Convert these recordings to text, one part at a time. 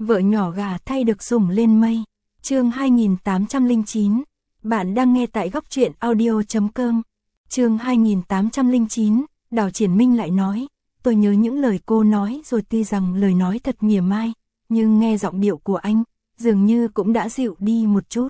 Vợ nhỏ gà thay được sủng lên mây. Chương 2809. Bạn đang nghe tại góc truyện audio.com. Chương 2809. Đào Triển Minh lại nói, tôi nhớ những lời cô nói rồi, tuy rằng lời nói thật mỉa mai, nhưng nghe giọng điệu của anh, dường như cũng đã dịu đi một chút.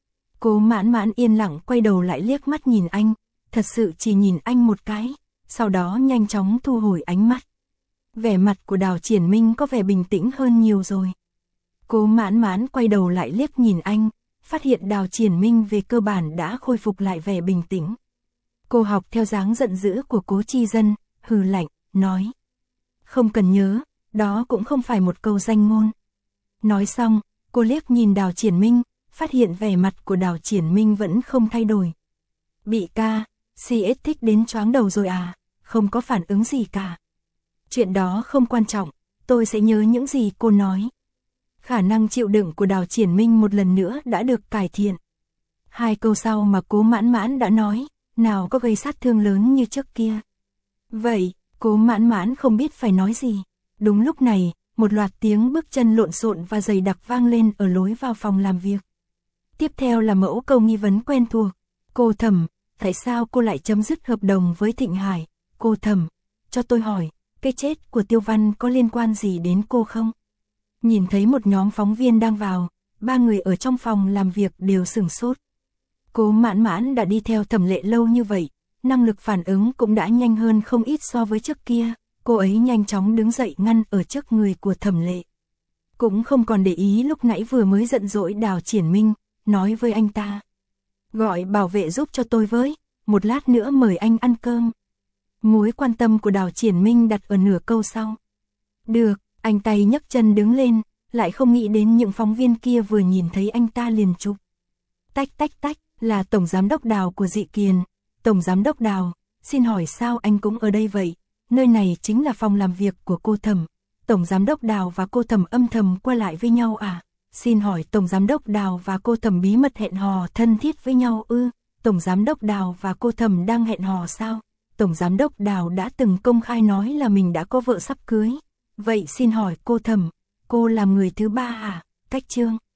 Cố Mãn Mãn yên lặng quay đầu lại liếc mắt nhìn anh, thật sự chỉ nhìn anh một cái, sau đó nhanh chóng thu hồi ánh mắt. Vẻ mặt của Đào Triển Minh có vẻ bình tĩnh hơn nhiều rồi. Cố Mãn Mãn quay đầu lại liếc nhìn anh, phát hiện Đào Triển Minh về cơ bản đã khôi phục lại vẻ bình tĩnh. Cô học theo dáng giận dữ của Cố Chi Dân, hừ lạnh, nói. Không cần nhớ, đó cũng không phải một câu danh ngôn. Nói xong, cô liếc nhìn Đào Triển Minh, phát hiện vẻ mặt của Đào Triển Minh vẫn không thay đổi. Bị ca, CS thích đến choáng đầu rồi à, không có phản ứng gì cả. Chuyện đó không quan trọng, tôi sẽ nhớ những gì cô nói. Khả năng chịu đựng của Đào Triển Minh một lần nữa đã được cải thiện. 2 câu sau mà Cố Mãn Mãn đã nói, nào có gây sát thương lớn như trước kia. Vậy, Cố Mãn Mãn không biết phải nói gì. Đúng lúc này, một loạt tiếng bước chân lộn xộn và dày đặc vang lên ở lối vào phòng làm việc. Tiếp theo là mẫu câu nghi vấn quen thuộc. Cô Thẩm, tại sao cô lại chấm dứt hợp đồng với Thịnh Hải? Cô Thẩm, cho tôi hỏi, cái chết của Tiêu Văn có liên quan gì đến cô không? Nhìn thấy một nhóm phóng viên đang vào, 3 người ở trong phòng làm việc đều sửng sốt. Cố Mãn Mãn đã đi theo Thẩm Lệ lâu như vậy, năng lực phản ứng cũng đã nhanh hơn không ít so với trước kia. Cô ấy nhanh chóng đứng dậy ngăn ở trước người của Thẩm Lệ. Cũng không còn để ý lúc nãy vừa mới giận dỗi Đào Triển Minh, nói với anh ta. Gọi bảo vệ giúp cho tôi với, một lát nữa mời anh ăn cơm. Mối quan tâm của Đào Triển Minh đặt ở nửa câu sau. Được, anh tay nhấc chân đứng lên, lại không nghĩ đến những phóng viên kia vừa nhìn thấy anh ta liền chụp. Tách tách tách, là Tổng Giám đốc Đào của Dị Kiền. Tổng Giám đốc Đào, xin hỏi sao anh cũng ở đây vậy? Nơi này chính là phòng làm việc của cô Thẩm. Tổng Giám đốc Đào và cô Thẩm âm thầm qua lại với nhau à? Xin hỏi Tổng Giám đốc Đào và cô Thẩm bí mật hẹn hò thân thiết với nhau ư? Tổng Giám đốc Đào và cô Thẩm đang hẹn hò sao? Tổng Giám đốc Đào đã từng công khai nói là mình đã có vợ sắp cưới. Vậy xin hỏi cô Thẩm, cô làm người thứ ba à? Cách chương.